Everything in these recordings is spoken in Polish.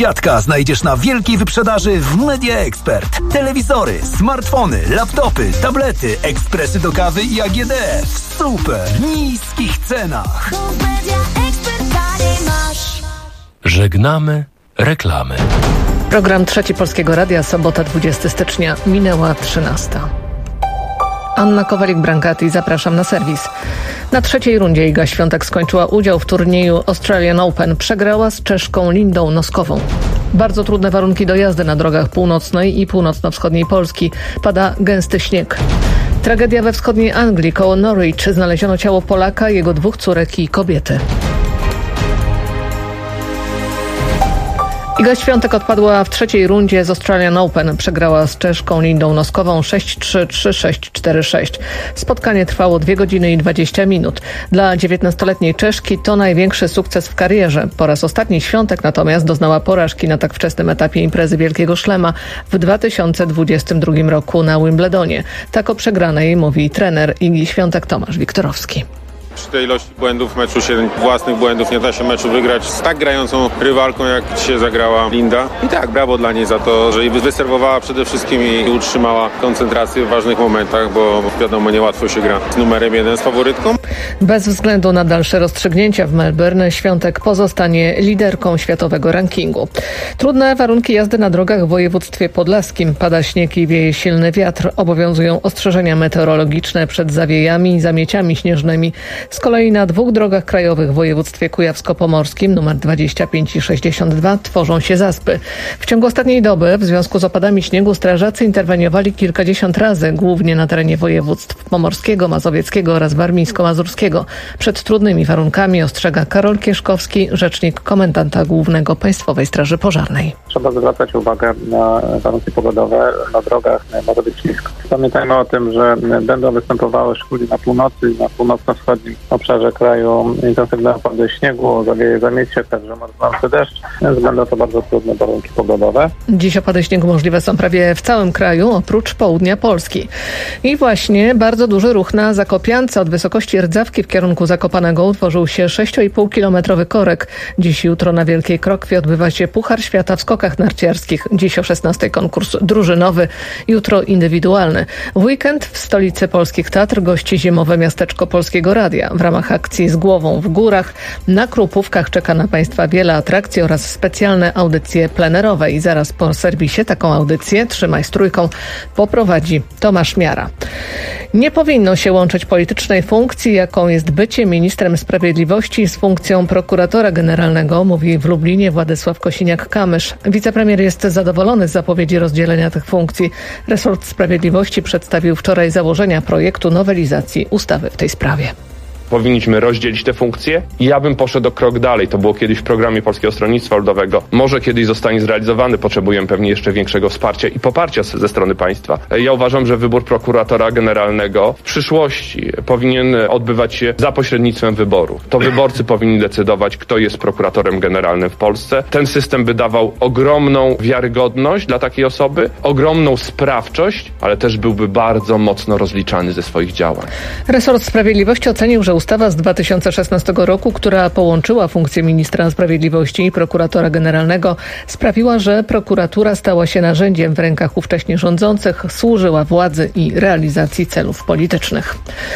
dziadka znajdziesz na wielkiej wyprzedaży w Media Expert. Telewizory, smartfony, laptopy, tablety, ekspresy do kawy i AGD w super niskich cenach. Żegnamy reklamy. Program Trzeci Polskiego Radia, sobota 20 stycznia, minęła 13. Anna Kowalik-Brankati, zapraszam na serwis. Na trzeciej rundzie Iga Świątek skończyła udział w turnieju Australian Open. Przegrała z Czeszką Lindą Noskową. Bardzo trudne warunki do jazdy na drogach północnej i północno-wschodniej Polski. Pada gęsty śnieg. Tragedia we wschodniej Anglii. Koło Norwich znaleziono ciało Polaka, jego 2 córek i kobiety. Iga Świątek odpadła w trzeciej rundzie z Australian Open. Przegrała z Czeszką Lindą Noskową 6-3, 3-6, 4-6. Spotkanie trwało 2 godziny i 20 minut. Dla 19-letniej Czeszki to największy sukces w karierze. Po raz ostatni Świątek natomiast doznała porażki na tak wczesnym etapie imprezy Wielkiego Szlema w 2022 roku na Wimbledonie. Tak o przegranej mówi trener Igi Świątek Tomasz Wiktorowski. Przy tej ilości błędów w meczu, własnych błędów, nie da się meczu wygrać z tak grającą rywalką, jak dzisiaj zagrała Linda. I tak, brawo dla niej za to, że wyserwowała przede wszystkim i utrzymała koncentrację w ważnych momentach, bo wiadomo, niełatwo się gra z numerem 1, z faworytką. Bez względu na dalsze rozstrzygnięcia w Melbourne, Świątek pozostanie liderką światowego rankingu. Trudne warunki jazdy na drogach w województwie podlaskim. Pada śnieg i wieje silny wiatr. Obowiązują ostrzeżenia meteorologiczne przed zawiejami i zamieciami śnieżnymi. Z kolei na 2 drogach krajowych w województwie kujawsko-pomorskim nr 25 i 62 tworzą się zaspy. W ciągu ostatniej doby w związku z opadami śniegu strażacy interweniowali kilkadziesiąt razy, głównie na terenie województw pomorskiego, mazowieckiego oraz warmińsko-mazurskiego. Przed trudnymi warunkami ostrzega Karol Kieszkowski, rzecznik komendanta głównego Państwowej Straży Pożarnej. Trzeba zwracać uwagę na warunki pogodowe. Na drogach może być ślisko. Pamiętajmy o tym, że będą występowały szczególnie na północy i na północno-wschodnim obszarze kraju intensywne opady śniegu, zawieje zamiecie, także mocny deszcz, więc będą to bardzo trudne warunki pogodowe. Dziś opady śniegu możliwe są prawie w całym kraju, oprócz południa Polski. I właśnie bardzo duży ruch na Zakopiance. Od wysokości Rdzawki w kierunku Zakopanego utworzył się 6,5-kilometrowy korek. Dziś i jutro na Wielkiej Krokwie odbywa się Puchar Świata w skokach narciarskich. Dziś o 16 konkurs drużynowy, jutro indywidualny. W weekend w stolicy polskich Tatr gości zimowe miasteczko Polskiego Radia. W ramach akcji Z głową w górach na Krupówkach czeka na Państwa wiele atrakcji oraz specjalne audycje plenerowe. I zaraz po serwisie taką audycję Trzymaj z trójką poprowadzi Tomasz Miara. Nie powinno się łączyć politycznej funkcji, jaką jest bycie ministrem sprawiedliwości, z funkcją prokuratora generalnego, mówi w Lublinie Władysław Kosiniak-Kamysz. Wicepremier jest zadowolony z zapowiedzi rozdzielenia tych funkcji. Resort Sprawiedliwości przedstawił wczoraj założenia projektu nowelizacji ustawy w tej sprawie. Powinniśmy rozdzielić te funkcje i ja bym poszedł o krok dalej. To było kiedyś w programie Polskiego Stronnictwa Ludowego. Może kiedyś zostanie zrealizowany. Potrzebujemy pewnie jeszcze większego wsparcia i poparcia ze strony państwa. Ja uważam, że wybór prokuratora generalnego w przyszłości powinien odbywać się za pośrednictwem wyboru. To wyborcy powinni decydować, kto jest prokuratorem generalnym w Polsce. Ten system by dawał ogromną wiarygodność dla takiej osoby, ogromną sprawczość, ale też byłby bardzo mocno rozliczany ze swoich działań. Resort Sprawiedliwości ocenił, że ustawa z 2016 roku, która połączyła funkcję ministra sprawiedliwości i prokuratora generalnego, sprawiła, że prokuratura stała się narzędziem w rękach ówcześnie rządzących, służyła władzy i realizacji celów politycznych.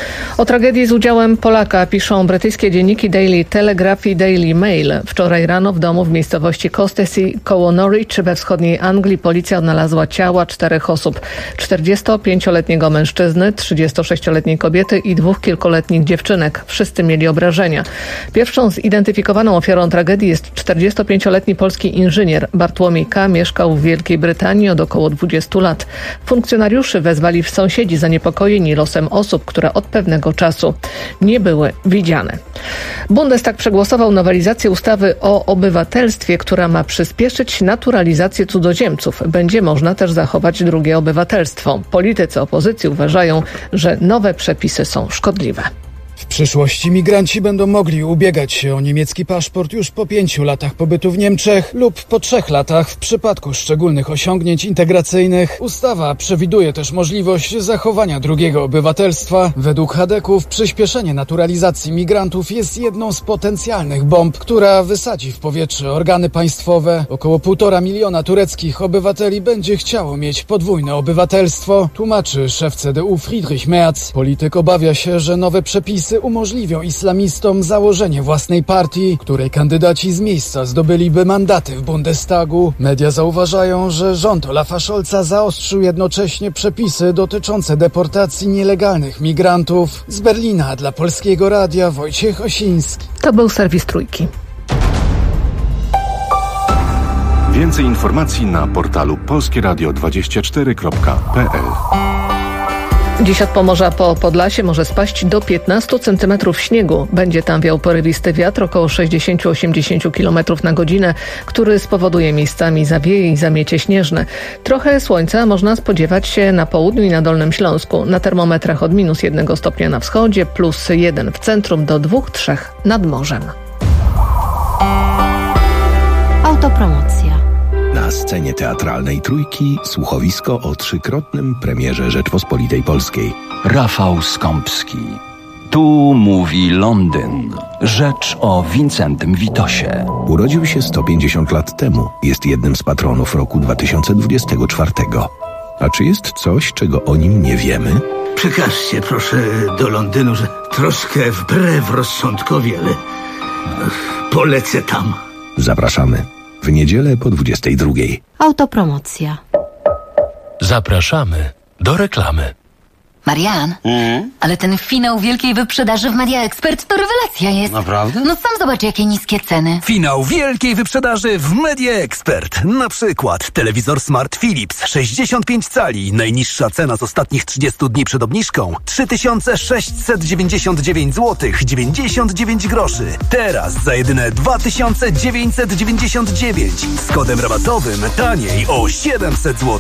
O tragedii z udziałem Polaka piszą brytyjskie dzienniki Daily Telegraph i Daily Mail. Wczoraj rano w domu w miejscowości Costessey koło Norwich we wschodniej Anglii policja odnalazła ciała 4 osób. 45-letniego mężczyzny, 36-letniej kobiety i 2 kilkuletnich dziewczynek. Wszyscy mieli obrażenia. Pierwszą zidentyfikowaną ofiarą tragedii jest 45-letni polski inżynier. Bartłomiej K. mieszkał w Wielkiej Brytanii od około 20 lat. Funkcjonariuszy wezwali sąsiedzi zaniepokojeni losem osób, które od pewnego czasu nie były widziane. Bundestag przegłosował nowelizację ustawy o obywatelstwie, która ma przyspieszyć naturalizację cudzoziemców. Będzie można też zachować drugie obywatelstwo. Politycy opozycji uważają, że nowe przepisy są szkodliwe. W przyszłości migranci będą mogli ubiegać się o niemiecki paszport już po 5 latach pobytu w Niemczech lub po 3 latach w przypadku szczególnych osiągnięć integracyjnych. Ustawa przewiduje też możliwość zachowania drugiego obywatelstwa. Według chadeków przyspieszenie naturalizacji migrantów jest jedną z potencjalnych bomb, która wysadzi w powietrze organy państwowe. Około 1,5 miliona tureckich obywateli będzie chciało mieć podwójne obywatelstwo, tłumaczy szef CDU Friedrich Merz. Polityk obawia się, że nowe przepisy umożliwią islamistom założenie własnej partii, której kandydaci z miejsca zdobyliby mandaty w Bundestagu. Media zauważają, że rząd Olafa Scholza zaostrzył jednocześnie przepisy dotyczące deportacji nielegalnych migrantów. Z Berlina dla Polskiego Radia Wojciech Osiński. To był serwis Trójki. Więcej informacji na portalu polskieradio24.pl. Dziś od Pomorza po Podlasie może spaść do 15 cm śniegu. Będzie tam wiał porywisty wiatr około 60-80 km na godzinę, który spowoduje miejscami zawieje i zamiecie śnieżne. Trochę słońca można spodziewać się na południu i na Dolnym Śląsku. Na termometrach od -1 stopnia na wschodzie, +1 w centrum do 2-3 nad morzem. Autopromocja. Na scenie teatralnej Trójki słuchowisko o 3-krotnym premierze Rzeczpospolitej Polskiej. Rafał Skąpski. Tu mówi Londyn. Rzecz o Wincentym Witosie. Urodził się 150 lat temu. Jest jednym z patronów roku 2024. A czy jest coś, czego o nim nie wiemy? Przekażcie proszę do Londynu, że troszkę wbrew rozsądkowi, ale polecę tam. Zapraszamy. W niedzielę po 22:00. Autopromocja. Zapraszamy do reklamy. Marian, ale ten finał wielkiej wyprzedaży w Media Expert to rewelacja jest. Naprawdę? No sam zobacz, jakie niskie ceny. Finał wielkiej wyprzedaży w Media Expert. Na przykład telewizor Smart Philips 65 cali. Najniższa cena z ostatnich 30 dni przed obniżką 3699 zł 99 groszy. Teraz za jedyne 2999. Z kodem rabatowym taniej o 700 zł.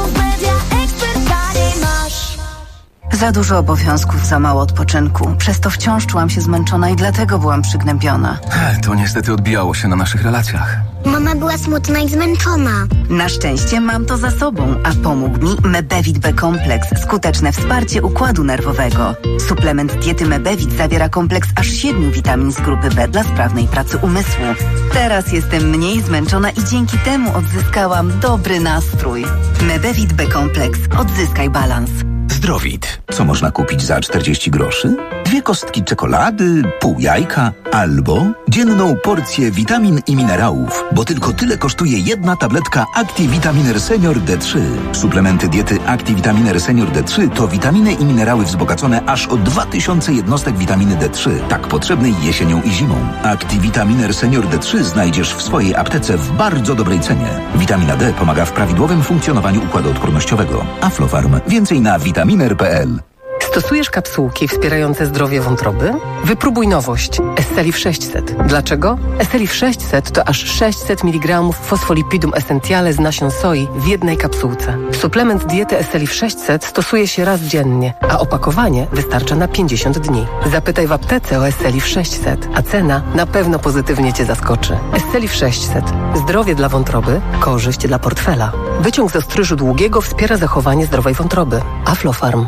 Za dużo obowiązków, za mało odpoczynku. Przez to wciąż czułam się zmęczona i dlatego byłam przygnębiona. To niestety odbijało się na naszych relacjach. Mama była smutna i zmęczona. Na szczęście mam to za sobą, a pomógł mi Mebevit B-kompleks. Skuteczne wsparcie układu nerwowego. Suplement diety Mebevit zawiera kompleks aż 7 witamin z grupy B dla sprawnej pracy umysłu. Teraz jestem mniej zmęczona i dzięki temu odzyskałam dobry nastrój. Mebevit B-kompleks. Odzyskaj balans. Zdrowit. Co można kupić za 40 groszy? 2 kostki czekolady, pół jajka albo dzienną porcję witamin i minerałów, bo tylko tyle kosztuje jedna tabletka ActiVitaminer Senior D3. Suplementy diety ActiVitaminer Senior D3 to witaminy i minerały wzbogacone aż o 2000 jednostek witaminy D3, tak potrzebnej jesienią i zimą. ActiVitaminer Senior D3 znajdziesz w swojej aptece w bardzo dobrej cenie. Witamina D pomaga w prawidłowym funkcjonowaniu układu odpornościowego. Aflofarm. Więcej na vitaminer.pl. Stosujesz kapsułki wspierające zdrowie wątroby? Wypróbuj nowość Esselif 600. Dlaczego? Esselif 600 to aż 600 mg fosfolipidum essentiale z nasion soi w jednej kapsułce. Suplement diety Esselif 600 stosuje się raz dziennie, a opakowanie wystarcza na 50 dni. Zapytaj w aptece o Esselif 600, a cena na pewno pozytywnie Cię zaskoczy. Esselif 600. Zdrowie dla wątroby, korzyść dla portfela. Wyciąg z ostryżu długiego wspiera zachowanie zdrowej wątroby. Aflofarm.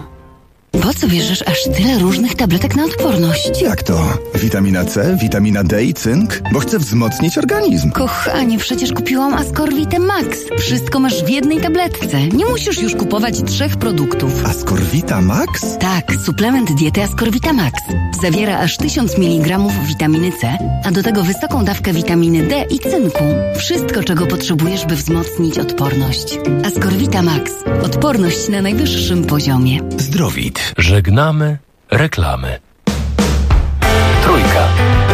Po co bierzesz aż tyle różnych tabletek na odporność? Jak to? Witamina C, witamina D i cynk? Bo chcę wzmocnić organizm. Kochanie, przecież kupiłam Ascorvitę Max. Wszystko masz w jednej tabletce. Nie musisz już kupować 3 produktów. Ascorvita Max? Tak, suplement diety Ascorvita Max. Zawiera aż 1000 mg witaminy C, a do tego wysoką dawkę witaminy D i cynku. Wszystko, czego potrzebujesz, by wzmocnić odporność. Ascorvita Max. Odporność na najwyższym poziomie. Zdrowit. Żegnamy reklamy. Trójka.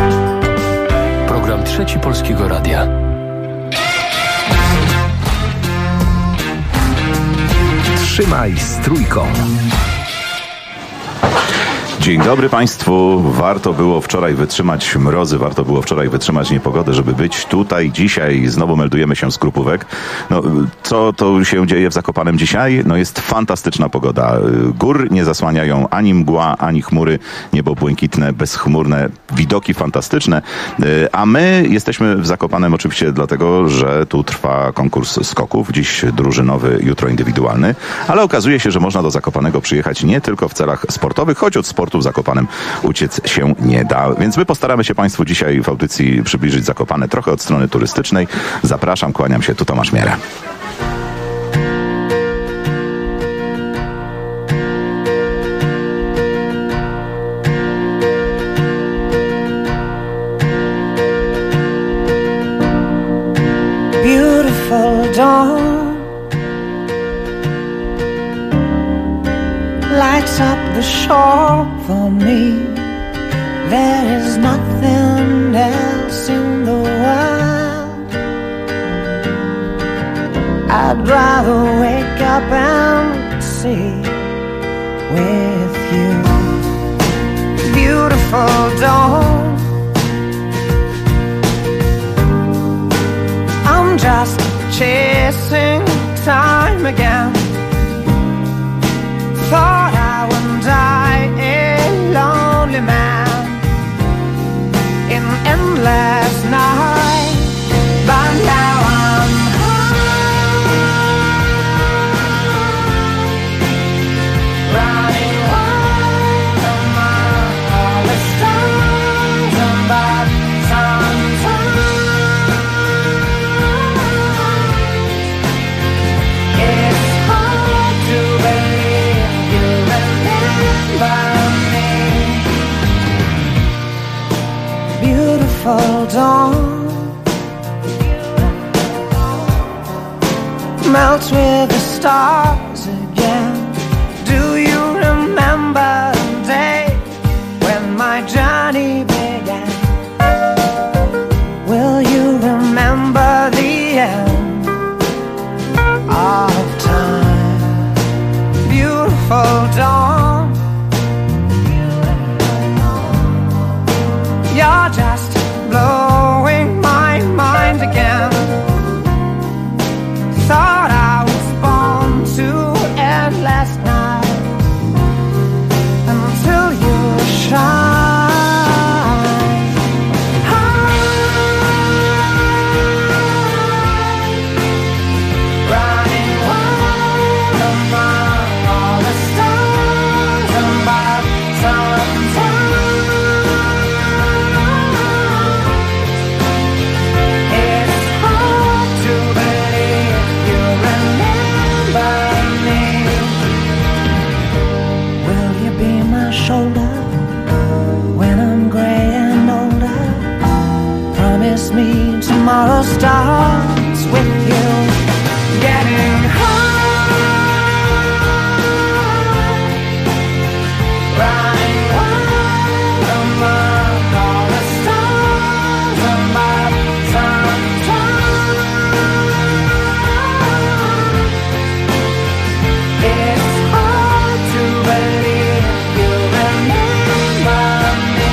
Program Trzeci Polskiego Radia. Trzymaj z Trójką. Dzień dobry Państwu. Warto było wczoraj wytrzymać mrozy, warto było wczoraj wytrzymać niepogodę, żeby być tutaj dzisiaj. Znowu meldujemy się z Krupówek. No, co to się dzieje w Zakopanem dzisiaj? No, jest fantastyczna pogoda. Gór nie zasłaniają ani mgła, ani chmury. Niebo błękitne, bezchmurne, widoki fantastyczne. A my jesteśmy w Zakopanem oczywiście dlatego, że tu trwa konkurs skoków. Dziś drużynowy, jutro indywidualny. Ale okazuje się, że można do Zakopanego przyjechać nie tylko w celach sportowych, choć od sportu w Zakopanem uciec się nie da. Więc my postaramy się Państwu dzisiaj w audycji przybliżyć Zakopane trochę od strony turystycznej. Zapraszam, kłaniam się, tu Tomasz Miera. Beautiful dawn lights up the shore for me. There is nothing else in the world. I'd rather wake up and see with you. Beautiful dawn, I'm just chasing time again. Thought I would die a lonely man in endless night, but now I'm high, running wild among all the stars above. Sometimes it's hard to believe you remember me. Beautiful dawn melts with the stars again. Do you remember the day when my journey began? Will you remember the end of time? Beautiful dawn, you're just blowing my mind again. Thought I was born to endless nights until you shine. Running wild among all the stars above. Sometimes it's hard to believe you remember me. Will you be my shoulder when I'm gray and older? Promise me tomorrow starts with you. Getting high, running wild among all the stars above. Sometimes it's hard to believe you remember me.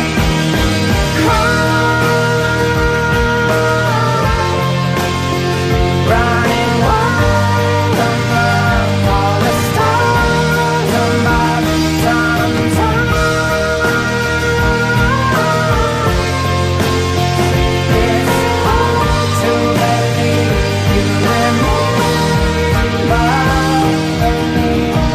Running wild among all the stars above. Sometimes it's hard to believe you remember me.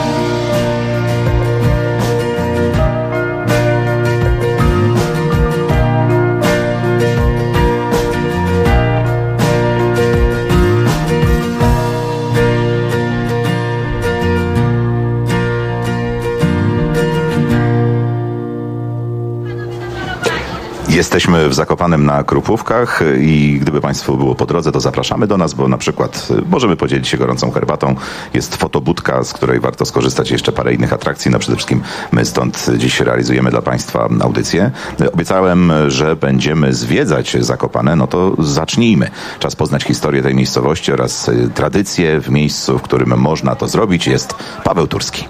Jesteśmy w Zakopanem na Krupówkach i gdyby Państwu było po drodze, to zapraszamy do nas, bo na przykład możemy podzielić się gorącą herbatą. Jest fotobudka, z której warto skorzystać, jeszcze parę innych atrakcji. No przede wszystkim my stąd dziś realizujemy dla Państwa audycję. Obiecałem, że będziemy zwiedzać Zakopane, no to zacznijmy. Czas poznać historię tej miejscowości oraz tradycje w miejscu, w którym można to zrobić. Jest Paweł Turski.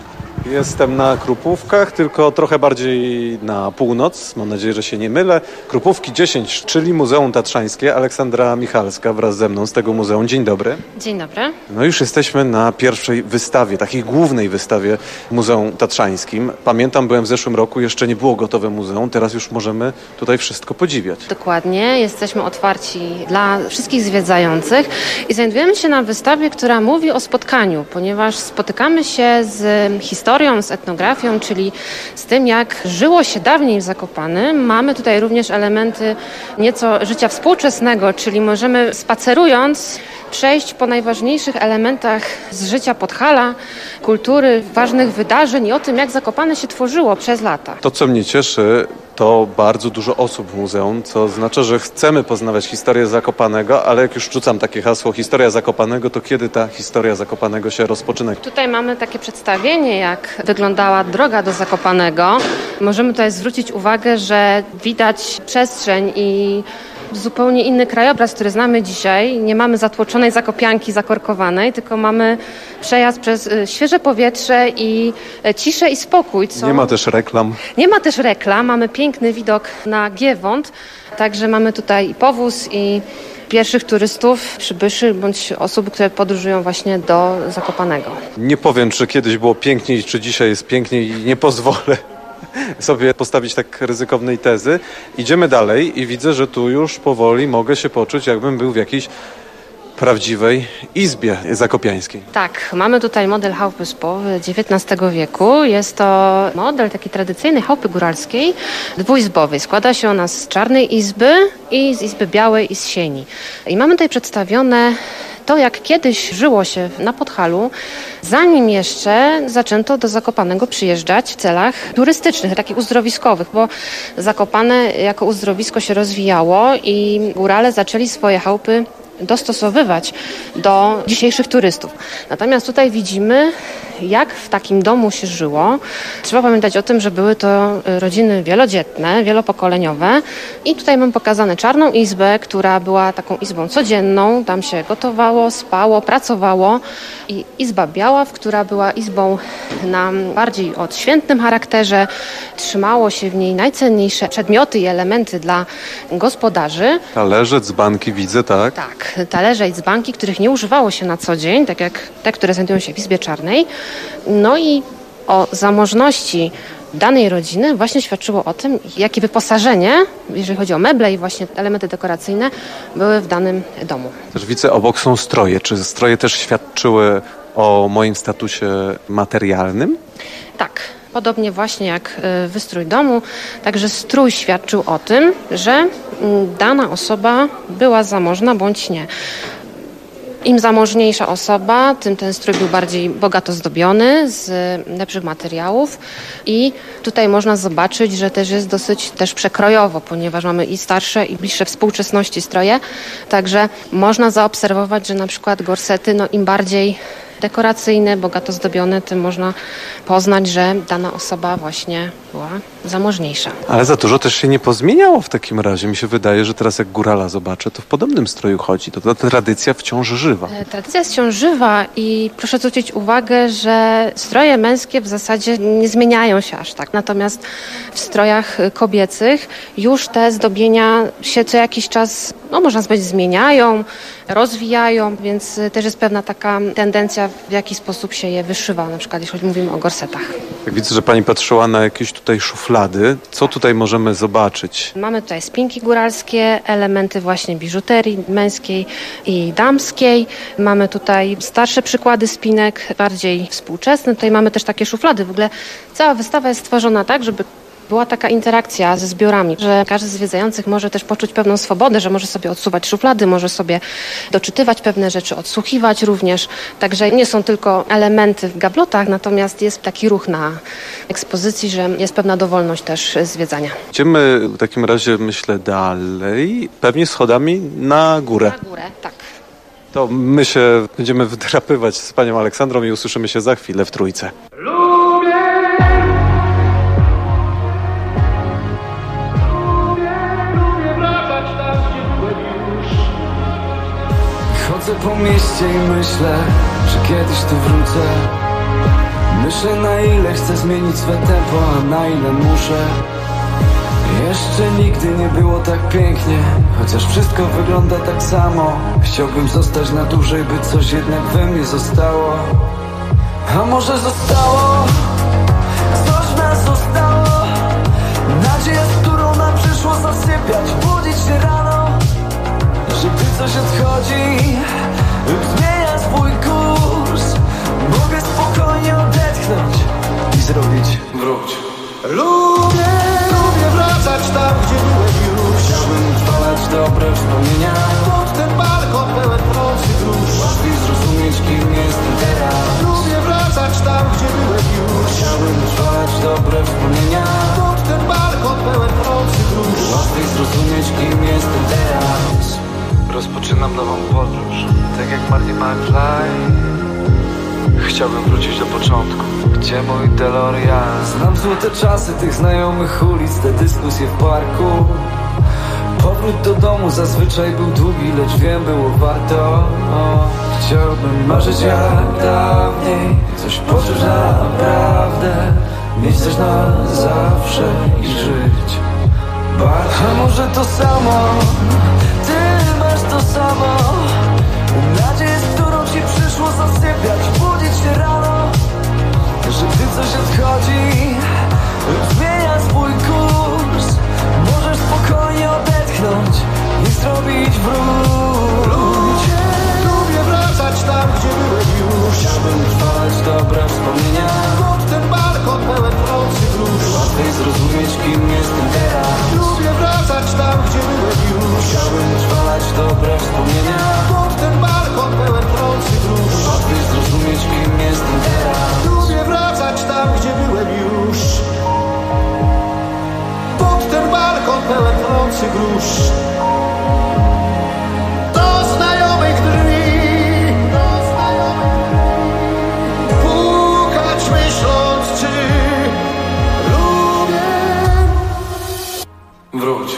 Jestem na Krupówkach, tylko trochę bardziej na północ. Mam nadzieję, że się nie mylę. Krupówki 10, czyli Muzeum Tatrzańskie. Aleksandra Michalska wraz ze mną z tego muzeum. Dzień dobry. Dzień dobry. No już jesteśmy na pierwszej wystawie, takiej głównej wystawie w Muzeum Tatrzańskim. Pamiętam, byłem w zeszłym roku, jeszcze nie było gotowe muzeum. Teraz już możemy tutaj wszystko podziwiać. Dokładnie. Jesteśmy otwarci dla wszystkich zwiedzających i znajdujemy się na wystawie, która mówi o spotkaniu, ponieważ spotykamy się z historią, z etnografią, czyli z tym, jak żyło się dawniej w Zakopanem. Mamy tutaj również elementy nieco życia współczesnego, czyli możemy spacerując przejść po najważniejszych elementach z życia Podhala, kultury, ważnych wydarzeń i o tym, jak Zakopane się tworzyło przez lata. To, co mnie cieszy, to bardzo dużo osób w muzeum, co oznacza, że chcemy poznawać historię Zakopanego, ale jak już rzucam takie hasło historia Zakopanego, to kiedy ta historia Zakopanego się rozpoczyna? Tutaj mamy takie przedstawienie, jak wyglądała droga do Zakopanego. Możemy tutaj zwrócić uwagę, że widać przestrzeń i zupełnie inny krajobraz, który znamy dzisiaj. Nie mamy zatłoczonej zakopianki zakorkowanej, tylko mamy przejazd przez świeże powietrze i ciszę i spokój. Nie ma też reklam. Nie ma też reklam. Mamy piękny widok na Giewont, także mamy tutaj i powóz i pierwszych turystów, przybyszy bądź osób, które podróżują właśnie do Zakopanego. Nie powiem, czy kiedyś było piękniej, czy dzisiaj jest piękniej i nie pozwolę sobie postawić tak ryzykownej tezy. Idziemy dalej i widzę, że tu już powoli mogę się poczuć, jakbym był w jakiejś prawdziwej izbie zakopiańskiej. Tak, mamy tutaj model chałupy z XIX wieku. Jest to model takiej tradycyjnej chałupy góralskiej, dwuizbowej. Składa się ona z czarnej izby i z izby białej i z sieni. I mamy tutaj przedstawione to, jak kiedyś żyło się na Podhalu, zanim jeszcze zaczęto do Zakopanego przyjeżdżać w celach turystycznych, takich uzdrowiskowych, bo Zakopane jako uzdrowisko się rozwijało i górale zaczęli swoje chałupy dostosowywać do dzisiejszych turystów. Natomiast tutaj widzimy, jak w takim domu się żyło. Trzeba pamiętać o tym, że były to rodziny wielodzietne, wielopokoleniowe i tutaj mam pokazane czarną izbę, która była taką izbą codzienną. Tam się gotowało, spało, pracowało i izba biała, która była izbą na bardziej odświętnym charakterze. Trzymało się w niej najcenniejsze przedmioty i elementy dla gospodarzy. Talerze, dzbanki widzę, tak? Tak, talerze i dzbanki, których nie używało się na co dzień, tak jak te, które znajdują się w izbie czarnej. No i o zamożności danej rodziny właśnie świadczyło o tym, jakie wyposażenie, jeżeli chodzi o meble i właśnie elementy dekoracyjne, były w danym domu. Też widzę, obok są stroje. Czy stroje też świadczyły o moim statusie materialnym? Tak. Podobnie właśnie jak wystrój domu, także strój świadczył o tym, że dana osoba była zamożna bądź nie. Im zamożniejsza osoba, tym ten strój był bardziej bogato zdobiony, z lepszych materiałów i tutaj można zobaczyć, że też jest dosyć też przekrojowo, ponieważ mamy i starsze i bliższe współczesności stroje, także można zaobserwować, że na przykład gorsety, im bardziej dekoracyjne, bogato zdobione, tym można poznać, że dana osoba właśnie była zamożniejsza. Ale za dużo też się nie pozmieniało w takim razie. Mi się wydaje, że teraz jak górala zobaczę, to w podobnym stroju chodzi. To ta tradycja wciąż żywa. Tradycja jest wciąż żywa i proszę zwrócić uwagę, że stroje męskie w zasadzie nie zmieniają się aż tak. Natomiast w strojach kobiecych już te zdobienia się co jakiś czas, można powiedzieć, zmieniają, rozwijają, więc też jest pewna taka tendencja, w jaki sposób się je wyszywa, na przykład jeśli mówimy o gorsetach. Jak widzę, że pani patrzyła na jakieś tutaj szuflady. Co tutaj możemy zobaczyć? Mamy tutaj spinki góralskie, elementy właśnie biżuterii męskiej i damskiej. Mamy tutaj starsze przykłady spinek, bardziej współczesne. Tutaj mamy też takie szuflady. W ogóle cała wystawa jest stworzona tak, żeby była taka interakcja ze zbiorami, że każdy z zwiedzających może też poczuć pewną swobodę, że może sobie odsuwać szuflady, może sobie doczytywać pewne rzeczy, odsłuchiwać również. Także nie są tylko elementy w gablotach, natomiast jest taki ruch na ekspozycji, że jest pewna dowolność też zwiedzania. Idziemy w takim razie, myślę, dalej, pewnie schodami na górę. Na górę, tak. To my się będziemy wdrapywać z panią Aleksandrą i usłyszymy się za chwilę w Trójce. Chodzę po mieście i myślę, że kiedyś tu wrócę. Myślę, na ile chcę zmienić swe tempo, a na ile muszę. Jeszcze nigdy nie było tak pięknie, chociaż wszystko wygląda tak samo. Chciałbym zostać na dłużej, by coś jednak we mnie zostało. A może zostało? Coś w nas zostało. Nadzieja, z którą nam przyszło zasypiać, budzić się rano. Że gdy coś odchodzi, zmienia swój kurs. Mogę spokojnie odetchnąć i zrobić wróć. Lubię wracać tam, gdzie byłem już. Chciałbym utrwalać dobre wspomnienia. Pod ten balkon pełen nocy grusz. Łatwiej zrozumieć, kim jestem teraz. Lubię wracać tam, gdzie byłem już. Chciałbym utrwalać dobre wspomnienia. Pod ten balkon pełen nocy grusz. Łatwiej zrozumieć, kim jestem teraz. Rozpoczynam nową podróż, tak jak Marty McFly. Chciałbym wrócić do początku. Gdzie mój DeLorean? Znam złote czasy tych znajomych ulic, te dyskusje w parku. Powrót do domu zazwyczaj był długi, lecz wiem, było warto. Chciałbym marzyć jak dawniej, coś poczuć naprawdę, mieć coś na zawsze i żyć bardziej. A może to samo, ty masz to samo. Nadzieję, z którą ci przyszło zasypiać, budzić się rano. Że gdy coś odchodzi, zmienia swój kurs. Możesz spokojnie odetchnąć i zrobić wróć. Lubię wracać tam, gdzie byłem już. Chciałbym trwać dobre wspomnienia. Pod ten balkon pełen nocy grusz. Łatwiej zrozumieć, kim jestem teraz. Lubię wracać tam, gdzie byłem już. Chciałbym trwać dobre wspomnienia. Pod ten balkon pełen nocy grusz. Łatwiej zrozumieć, kim jestem teraz. Lubię wracać tam, gdzie byłem już. Pod ten balkon pełen nocy grusz. Do znajomych drzwi. Pukać myśląc, czy lubię. Wróć.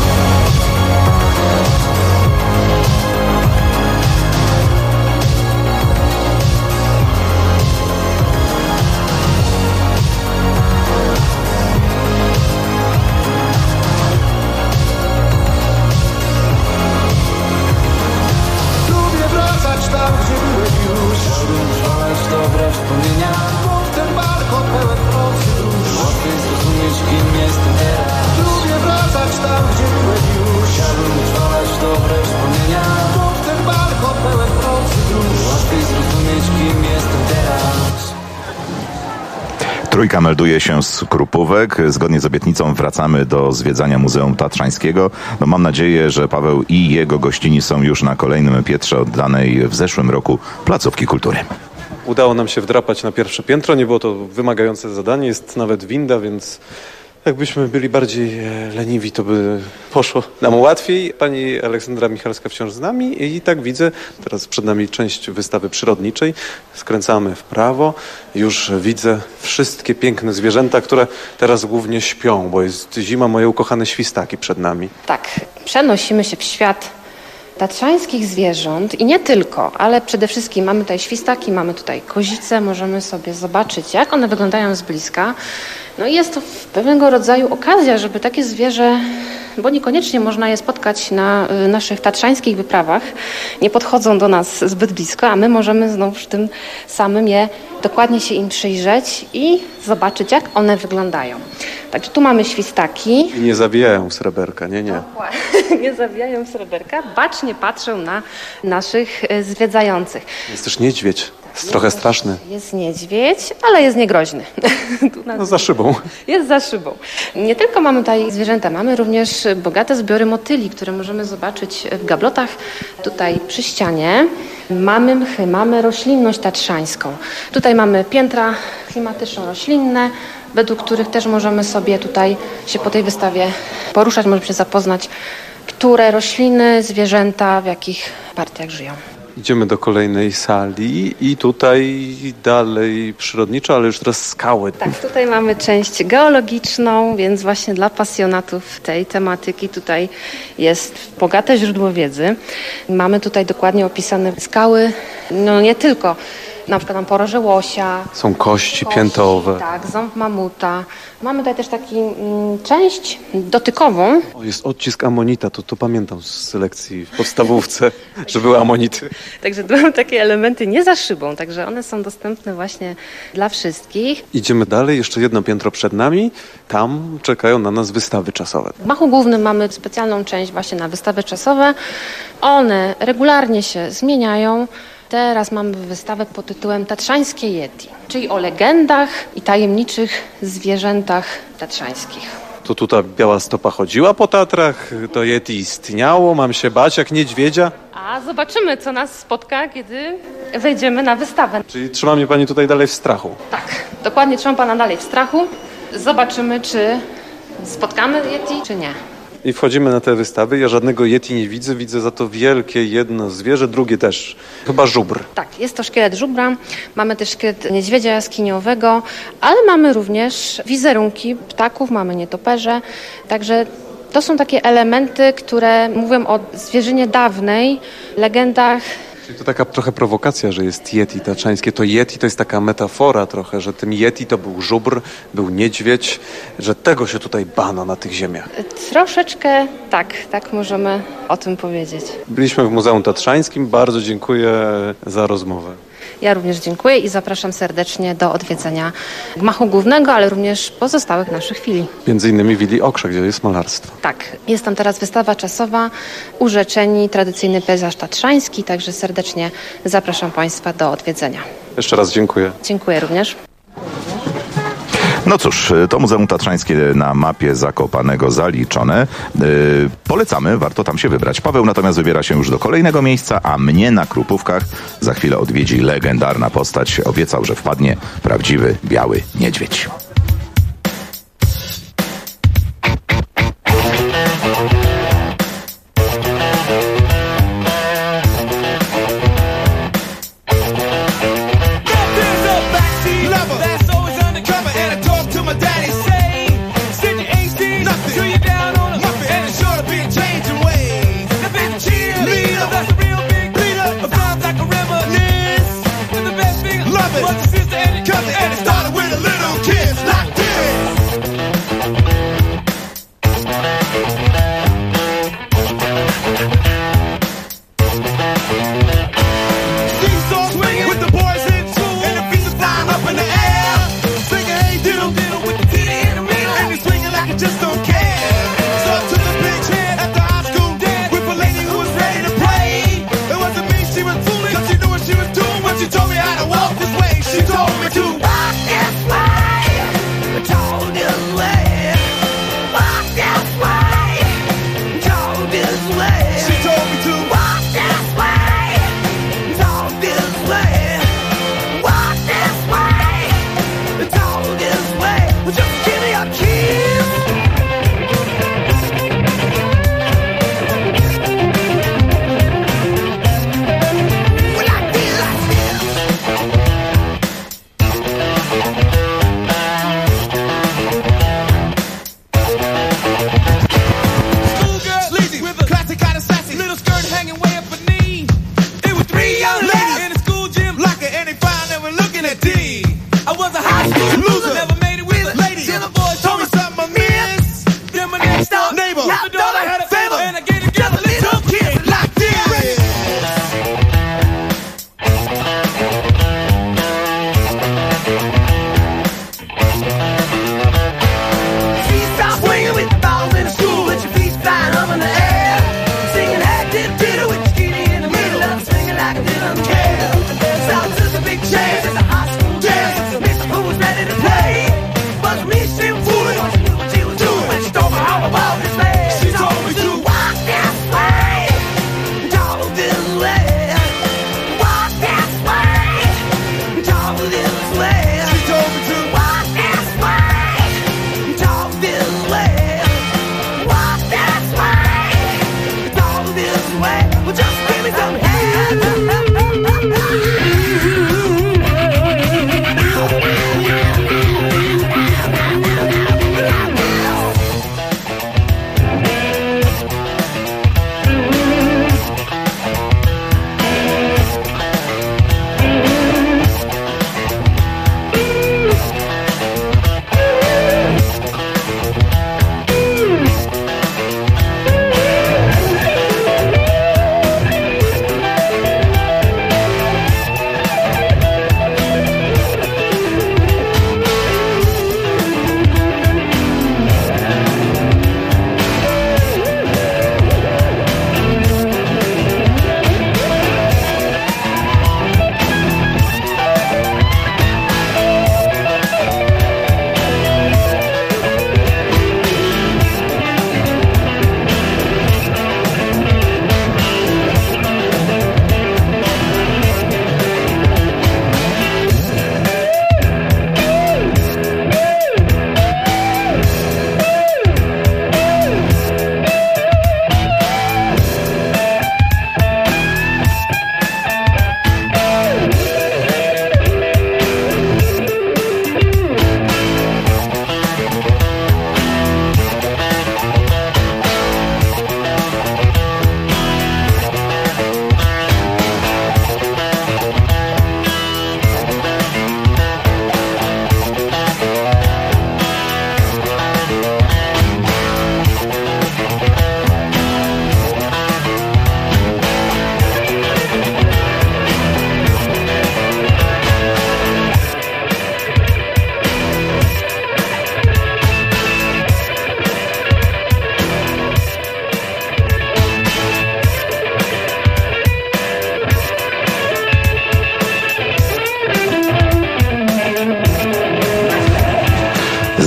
Tam, gdzie byłem już. Chciałbym trwać dobre wspomnienia. Pod ten balkon pełen nocy grusz. Łatwiej zrozumieć, kim jestem teraz. Lubię wracać tam, gdzie byłem już. Chciałbym trwać dobre wspomnienia. Pod ten balkon pełen nocy grusz. Łatwiej zrozumieć, kim jestem teraz. Trójka melduje się z Krupówek. Zgodnie z obietnicą wracamy do zwiedzania Muzeum Tatrzańskiego. No, mam nadzieję, że Paweł i jego gościni są już na kolejnym piętrze oddanej w zeszłym roku placówki kultury. Udało nam się wdrapać na pierwsze piętro. Nie było to wymagające zadanie. Jest nawet winda, więc jakbyśmy byli bardziej leniwi, to by poszło nam łatwiej. Pani Aleksandra Michalska wciąż z nami i tak widzę, teraz przed nami część wystawy przyrodniczej. Skręcamy w prawo. Już widzę wszystkie piękne zwierzęta, które teraz głównie śpią, bo jest zima, moje ukochane świstaki przed nami. Tak, przenosimy się w świat tatrzańskich zwierząt i nie tylko, ale przede wszystkim mamy tutaj świstaki, mamy tutaj kozice, możemy sobie zobaczyć, jak one wyglądają z bliska. No i jest to pewnego rodzaju okazja, żeby takie zwierzę, bo niekoniecznie można je spotkać na naszych tatrzańskich wyprawach, nie podchodzą do nas zbyt blisko, a my możemy znowuż tym samym dokładnie się im przyjrzeć i zobaczyć, jak one wyglądają. Także tu mamy świstaki. I nie zawijają sreberka, nie. Nie zawijają sreberka, bacznie patrzą na naszych zwiedzających. Jest też niedźwiedź. Jest trochę straszny. Jest niedźwiedź, ale jest niegroźny. No za szybą. Jest za szybą. Nie tylko mamy tutaj zwierzęta, mamy również bogate zbiory motyli, które możemy zobaczyć w gablotach tutaj przy ścianie. Mamy mchy, mamy roślinność tatrzańską. Tutaj mamy piętra klimatyczno-roślinne, według których też możemy sobie tutaj się po tej wystawie poruszać, możemy się zapoznać, które rośliny, zwierzęta w jakich partiach żyją. Idziemy do kolejnej sali i tutaj dalej przyrodniczo, ale już teraz skały. Tak, tutaj mamy część geologiczną, więc właśnie dla pasjonatów tej tematyki tutaj jest bogate źródło wiedzy. Mamy tutaj dokładnie opisane skały, no nie tylko na przykład tam poroże łosia. Są kości piętowe. Tak, ząb mamuta. Mamy tutaj też taką część dotykową. O, jest odcisk amonita, to pamiętam z lekcji w podstawówce, że były amonity. Także mam takie elementy nie za szybą, także one są dostępne właśnie dla wszystkich. Idziemy dalej, jeszcze jedno piętro przed nami. Tam czekają na nas wystawy czasowe. W gmachu głównym mamy specjalną część właśnie na wystawy czasowe. One regularnie się zmieniają. Teraz mamy wystawę pod tytułem Tatrzańskie Yeti, czyli o legendach i tajemniczych zwierzętach tatrzańskich. To tutaj biała stopa chodziła po Tatrach, to Yeti istniało, mam się bać jak niedźwiedzia. A zobaczymy, co nas spotka, kiedy wejdziemy na wystawę. Czyli trzyma mnie pani tutaj dalej w strachu. Tak, dokładnie trzymam pana dalej w strachu. Zobaczymy, czy spotkamy Yeti, czy nie. I wchodzimy na te wystawy. Ja żadnego Yeti nie widzę. Widzę za to wielkie jedno zwierzę, drugie też. Chyba żubr. Tak, jest to szkielet żubra. Mamy też szkielet niedźwiedzia jaskiniowego, ale mamy również wizerunki ptaków, mamy nietoperze. Także to są takie elementy, które mówią o zwierzynie dawnej, legendach. Czyli to taka trochę prowokacja, że jest Yeti tatrzańskie. To Yeti to jest taka metafora trochę, że tym Yeti to był żubr, był niedźwiedź, że tego się tutaj bano na tych ziemiach. Troszeczkę tak możemy o tym powiedzieć. Byliśmy w Muzeum Tatrzańskim. Bardzo dziękuję za rozmowę. Ja również dziękuję i zapraszam serdecznie do odwiedzenia gmachu głównego, ale również pozostałych naszych filii. Między innymi Willi Okrze, gdzie jest malarstwo. Tak, jest tam teraz wystawa czasowa Urzeczeni, tradycyjny pejzaż tatrzański, także serdecznie zapraszam Państwa do odwiedzenia. Jeszcze raz dziękuję. Dziękuję również. No cóż, to Muzeum Tatrzańskie na mapie Zakopanego zaliczone. Polecamy, warto tam się wybrać. Paweł natomiast wybiera się już do kolejnego miejsca, a mnie na Krupówkach za chwilę odwiedzi legendarna postać. Obiecał, że wpadnie prawdziwy biały niedźwiedź.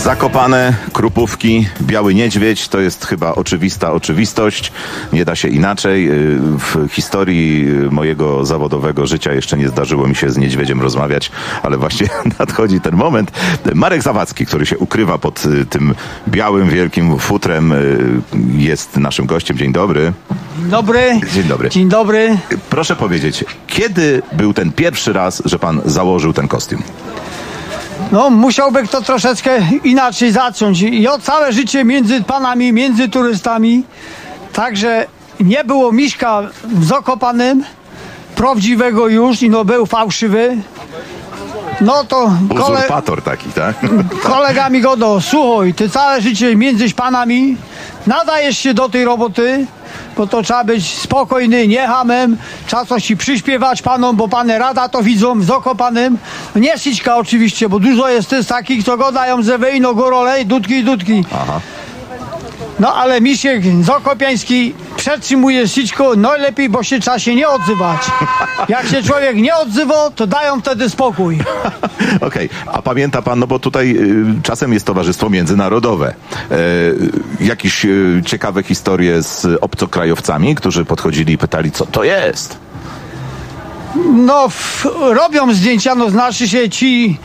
Zakopane, Krupówki, Biały Niedźwiedź to jest chyba oczywista oczywistość. Nie da się inaczej. W historii mojego zawodowego życia jeszcze nie zdarzyło mi się z niedźwiedziem rozmawiać, ale właśnie nadchodzi ten moment. Marek Zawadzki, który się ukrywa pod tym białym, wielkim futrem, jest naszym gościem. Dzień dobry. Dzień dobry. Dzień dobry. Dzień dobry. Proszę powiedzieć, kiedy był ten pierwszy raz, że pan założył ten kostium? No, musiałby to troszeczkę inaczej zacząć. Ja całe życie między panami, między turystami, także nie było Miśka w Zakopanem, prawdziwego już, i no był fałszywy. No to... Uzurpator taki, tak? Kolega mi go do, słuchaj, ty całe życie między panami, nadajesz się do tej roboty, bo to trzeba być spokojny, nie hamem, trzeba coś ci przyśpiewać panom, bo pany rada to widzą w Zakopanem. Nie sićka oczywiście, bo dużo jest takich, co gadają, że wyjną górole, dudki. Aha. No ale Misiek Zakopiański przetrzymuje sićko najlepiej, bo się trzeba się nie odzywać. Jak się człowiek nie odzywa, to dają wtedy spokój. Okej, a pamięta pan, no bo tutaj czasem jest towarzystwo międzynarodowe. Jakieś ciekawe historie z obcokrajowcami, którzy podchodzili i pytali, co to jest? No, robią zdjęcia, no znaczy się ci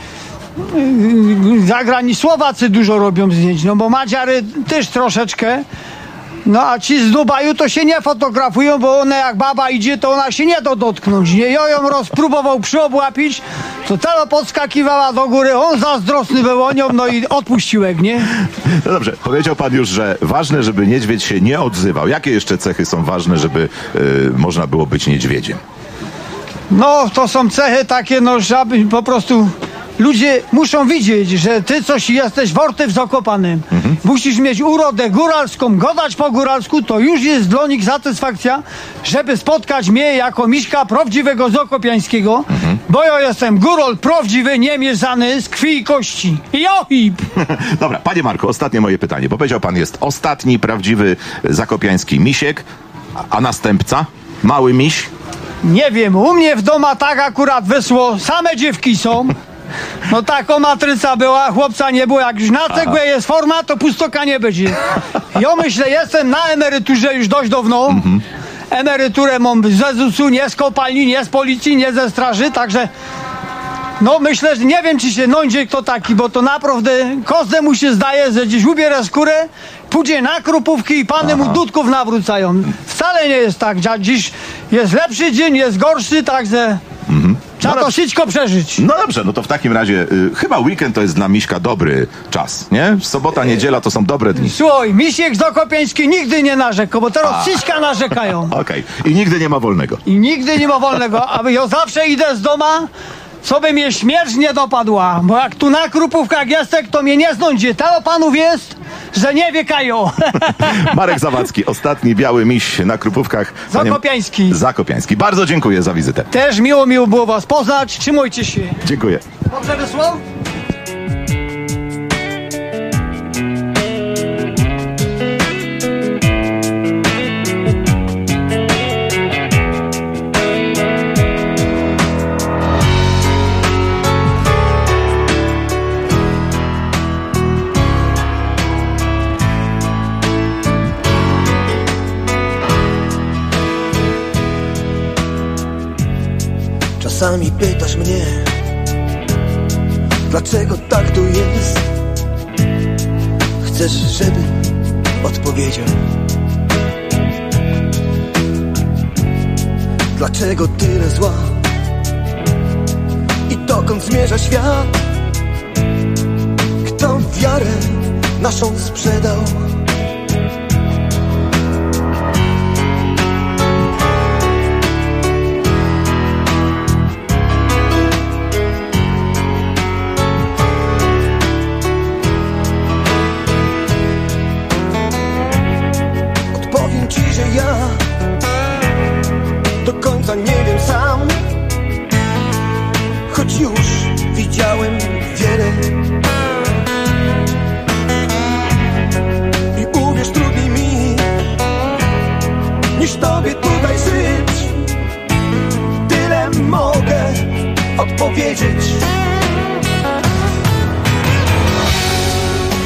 Słowacy dużo robią zdjęć, no bo Madziary też troszeczkę. No a ci z Dubaju to się nie fotografują, bo one jak baba idzie, to ona się nie da dotknąć. Nie, ja ją rozpróbował przyobłapić, to tyle podskakiwała do góry, on zazdrosny wyłonią, no i odpuściłek, nie? No dobrze, powiedział pan już, że ważne, żeby niedźwiedź się nie odzywał. Jakie jeszcze cechy są ważne, żeby można było być niedźwiedziem? No, to są cechy takie, no, żeby po prostu... Ludzie muszą widzieć, że ty coś jesteś warty w Zakopanem. Musisz mieć urodę góralską, gadać po góralsku, to już jest dla nich satysfakcja, żeby spotkać mnie jako Miśka prawdziwego zakopiańskiego, bo ja jestem góral prawdziwy, niemieszany z krwi i kości. Johip! Dobra, panie Marku, ostatnie moje pytanie. Powiedział pan, jest ostatni prawdziwy zakopiański Misiek, a następca? Mały miś? Nie wiem, u mnie w domu tak akurat wyszło, same dziewki są. No taka matryca była, chłopca nie było. Jak już na cegłę jest forma, to pustoka nie będzie. Ja myślę, jestem na emeryturze już dość dawno. Emeryturę mam ze ZUS-u, nie z kopalni, nie z policji, nie ze straży, także no myślę, że nie wiem, czy się nądzie kto taki, bo to naprawdę każdemu się zdaje, że gdzieś ubiera skórę, pójdzie na Krupówki i pany mu dudków nawrócają. Wcale nie jest tak. Dziś jest lepszy dzień, jest gorszy, także... Trzeba to wszystko przeżyć. No dobrze, no to w takim razie chyba weekend to jest dla Miśka dobry czas, nie? Sobota, niedziela to są dobre dni. Słuchaj, Misiek Zakopiański nigdy nie narzekał, bo teraz wszystko narzekają. Okej. I nigdy nie ma wolnego. I nigdy nie ma wolnego, a ja zawsze idę z doma, co by mnie śmierć nie dopadła, bo jak tu na Krupówkach jestek, to mnie nie znądzie. Tyle panów jest, że nie wiekają. Marek Zawadzki, ostatni biały miś na Krupówkach. Zakopiański. Zakopiański. Bardzo dziękuję za wizytę. Też miło było was poznać. Trzymajcie się. Dziękuję. Dobrze wysłał? Czasami pytasz mnie, dlaczego tak tu jest. Chcesz, żeby odpowiedział. Dlaczego tyle zła i dokąd zmierza świat? Kto wiarę naszą sprzedał? Do końca nie wiem sam, choć już widziałem wiele. I uwierz, trudniej mi niż tobie tutaj żyć. Tyle mogę odpowiedzieć.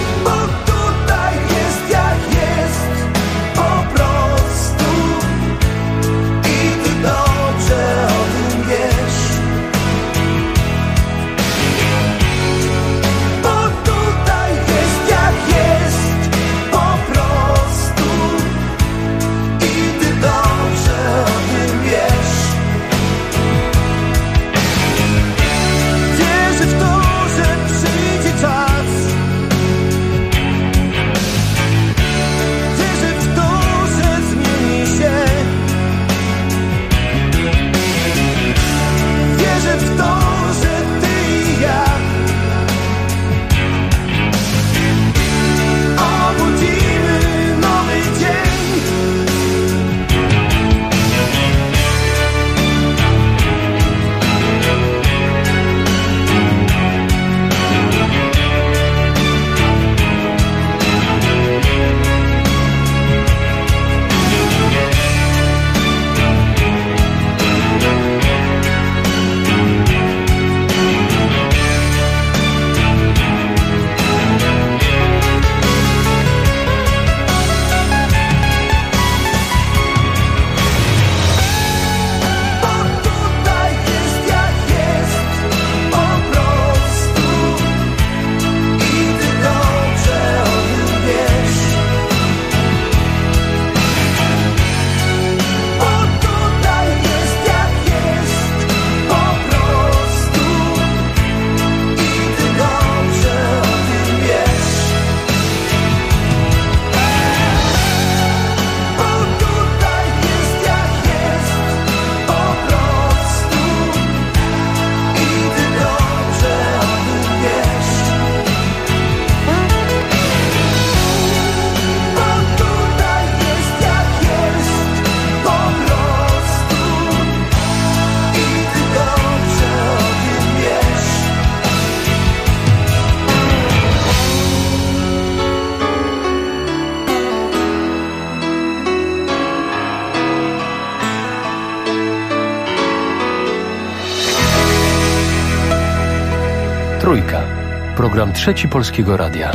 Trójka. Program Trzeci Polskiego Radia.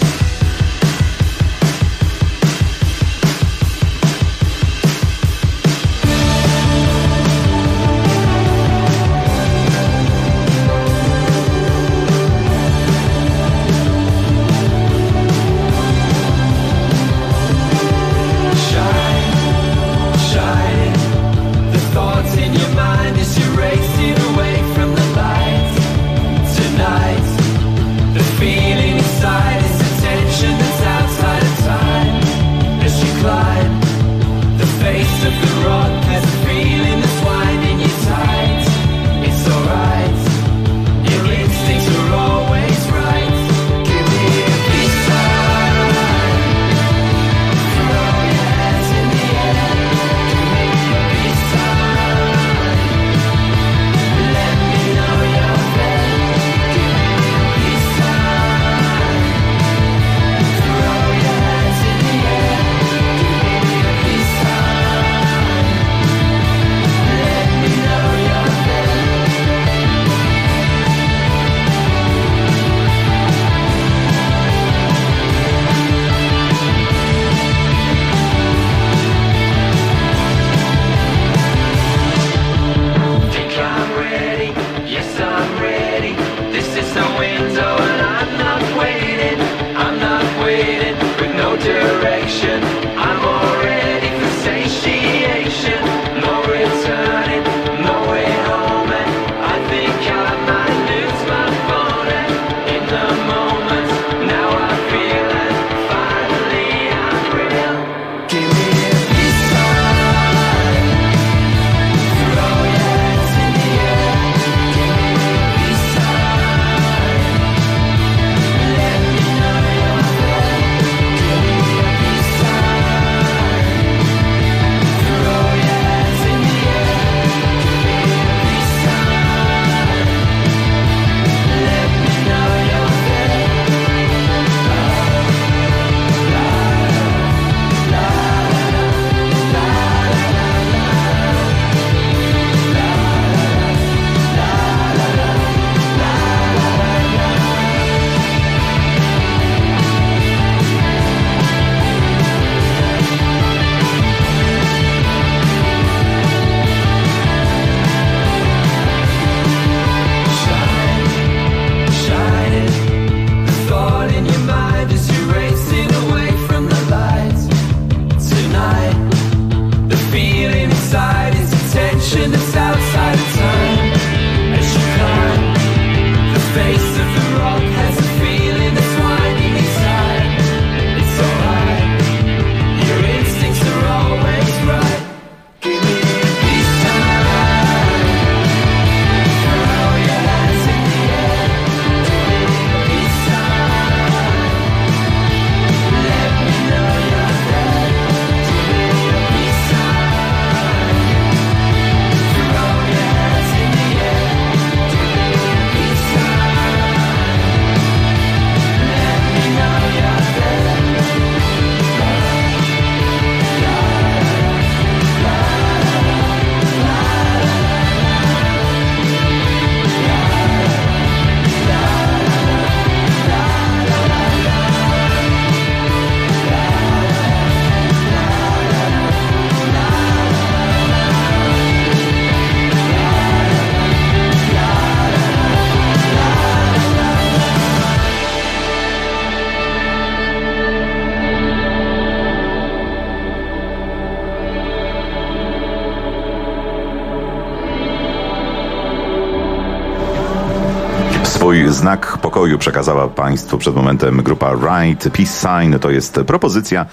Swój znak pokoju przekazała Państwu przed momentem grupa Ride. Peace Sign to jest propozycja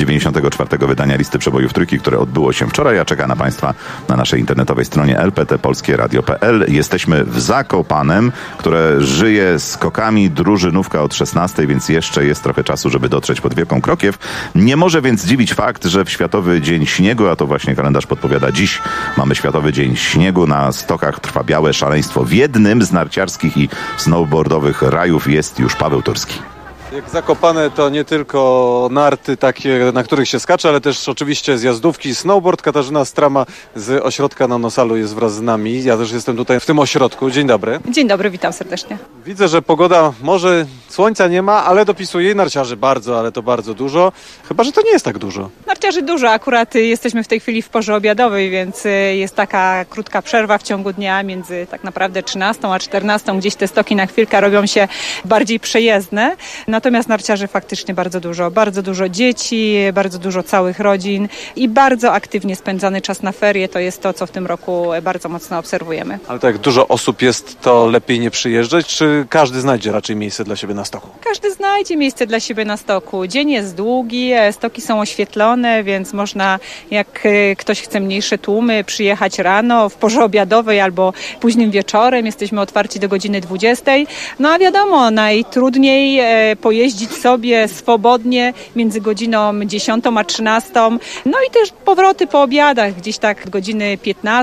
94. wydania listy przebojów Trójki, które odbyło się wczoraj, a czeka na Państwa na naszej internetowej stronie lptpolskieradio.pl. Jesteśmy w Zakopanem, które żyje skokami, drużynówka od 16, więc jeszcze jest trochę czasu, żeby dotrzeć pod Wielką Krokiew. Nie może więc dziwić fakt, że w Światowy Dzień Śniegu, a to właśnie kalendarz podpowiada dziś, mamy Światowy Dzień Śniegu, na stokach trwa białe szaleństwo. W jednym z narciarskich i snowboardowych rajów jest już Paweł Turski. Jak Zakopane to nie tylko narty takie, na których się skacze, ale też oczywiście zjazdówki, snowboard. Katarzyna Strama z ośrodka Nanosalu jest wraz z nami. Ja też jestem tutaj w tym ośrodku. Dzień dobry. Dzień dobry, witam serdecznie. Widzę, że pogoda, może słońca nie ma, ale dopisuje narciarzy bardzo, ale to bardzo dużo. Chyba że to nie jest tak dużo. Narciarzy dużo, akurat jesteśmy w tej chwili w porze obiadowej, więc jest taka krótka przerwa w ciągu dnia między tak naprawdę 13 a 14. Gdzieś te stoki na chwilkę robią się bardziej przejezdne. Natomiast narciarzy faktycznie bardzo dużo dzieci, bardzo dużo całych rodzin i bardzo aktywnie spędzany czas na ferie. To jest to, co w tym roku bardzo mocno obserwujemy. Ale tak jak dużo osób jest, to lepiej nie przyjeżdżać, czy każdy znajdzie raczej miejsce dla siebie na stoku? Każdy znajdzie miejsce dla siebie na stoku. Dzień jest długi, stoki są oświetlone, więc można, jak ktoś chce mniejsze tłumy, przyjechać rano, w porze obiadowej albo późnym wieczorem. Jesteśmy otwarci do godziny 20. No a wiadomo, najtrudniej pojeździć sobie swobodnie między godziną 10 a 13. No i też powroty po obiadach, gdzieś tak godziny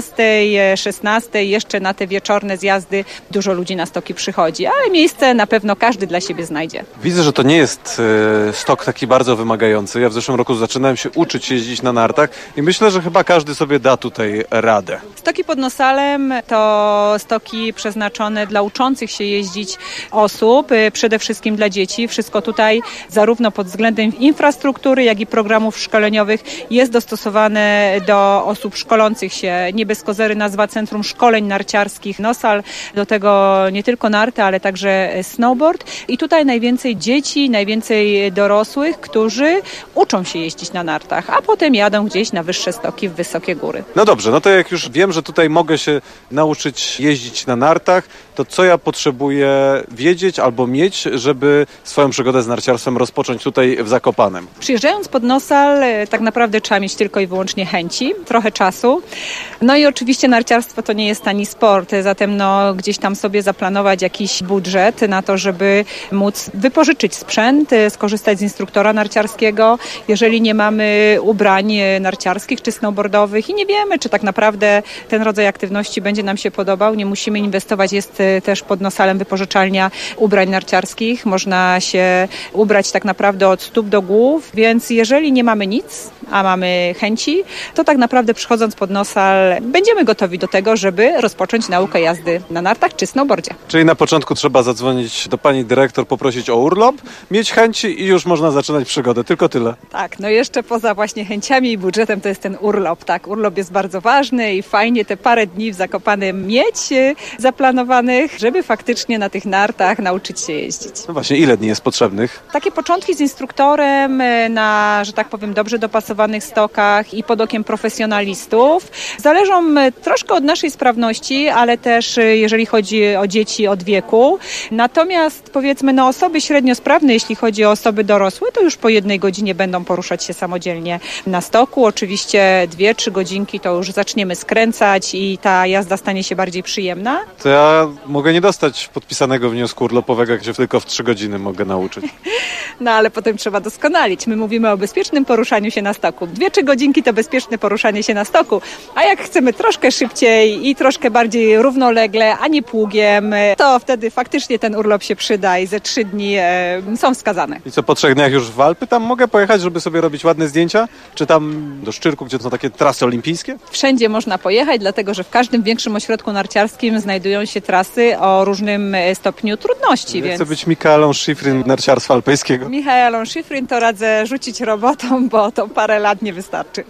15, 16, jeszcze na te wieczorne zjazdy dużo ludzi na stoki przychodzi, ale miejsce na pewno każdy dla siebie znajdzie. Widzę, że to nie jest stok taki bardzo wymagający. Ja w zeszłym roku zaczynałem się uczyć jeździć na nartach i myślę, że chyba każdy sobie da tutaj radę. Stoki pod Nosalem to stoki przeznaczone dla uczących się jeździć osób, przede wszystkim dla dzieci. Wszystko tutaj zarówno pod względem infrastruktury, jak i programów szkoleniowych jest dostosowane do osób szkolących się. Nie bez kozery nazwa Centrum Szkoleń Narciarskich Nosal. Do tego nie tylko narty, ale także snowboard. I tutaj najwięcej dzieci, najwięcej dorosłych, którzy uczą się jeździć na nartach, a potem jadą gdzieś na wyższe stoki, w wysokie góry. No dobrze, no to jak już wiem, że tutaj mogę się nauczyć jeździć na nartach, to co ja potrzebuję wiedzieć albo mieć, żeby swoją przygodę z narciarstwem rozpocząć tutaj w Zakopanem? Przyjeżdżając pod Nosal, tak naprawdę trzeba mieć tylko i wyłącznie chęci, trochę czasu. No i oczywiście narciarstwo to nie jest tani sport, zatem no, gdzieś tam sobie zaplanować jakiś budżet na to, żeby móc wypożyczyć sprzęt, skorzystać z instruktora narciarskiego. Jeżeli nie mamy ubrań narciarskich czy snowboardowych i nie wiemy, czy tak naprawdę ten rodzaj aktywności będzie nam się podobał, nie musimy inwestować. Jest też pod Nosalem wypożyczalnia ubrań narciarskich. Można się ubrać tak naprawdę od stóp do głów, więc jeżeli nie mamy nic, a mamy chęci, to tak naprawdę przychodząc pod Nosal będziemy gotowi do tego, żeby rozpocząć naukę jazdy na nartach czy snowboardzie. Czyli na początku trzeba zadzwonić do pani dyrektor, poprosić o urlop, mieć chęci i już można zaczynać przygodę. Tylko tyle. Tak, no jeszcze poza właśnie chęciami i budżetem to jest ten urlop. Tak, urlop jest bardzo ważny i fajnie te parę dni w Zakopanem mieć zaplanowanych, żeby faktycznie na tych nartach nauczyć się jeździć. No właśnie, ile dni jest potrzebnych? Takie początki z instruktorem na, że tak powiem, dobrze dopasowanych stokach i pod okiem profesjonalistów zależą troszkę od naszej sprawności, ale też jeżeli chodzi o dzieci od wieku. Natomiast powiedzmy, no osoby średnio sprawne, jeśli chodzi o osoby dorosłe, to już po 1 godzinie będą poruszać się samodzielnie na stoku. Oczywiście 2-3 godzinki to już zaczniemy skręcać i ta jazda stanie się bardziej przyjemna. To ja mogę nie dostać podpisanego wniosku urlopowego, jak się tylko w 3 godziny mogę nauczyć. No ale potem trzeba doskonalić. My mówimy o bezpiecznym poruszaniu się na stoku. 2-3 godzinki to bezpieczne poruszanie się na stoku, a jak chcemy troszkę szybciej i troszkę bardziej równolegle, a nie pługiem, to wtedy faktycznie ten urlop się przyda i ze 3 dni są wskazane. I co, po 3 dniach już w Alpy tam mogę pojechać, żeby sobie robić ładne zdjęcia? Czy tam do Szczyrku, gdzie to są takie trasy olimpijskie? Wszędzie można pojechać, dlatego że w każdym większym ośrodku narciarskim znajdują się trasy o różnym stopniu trudności. Ja chcę być Michaelą Schifrin narciarstwa alpejskiego. Michaelą Schifrin to radzę rzucić robotą, bo to parę lat nie wystarczy.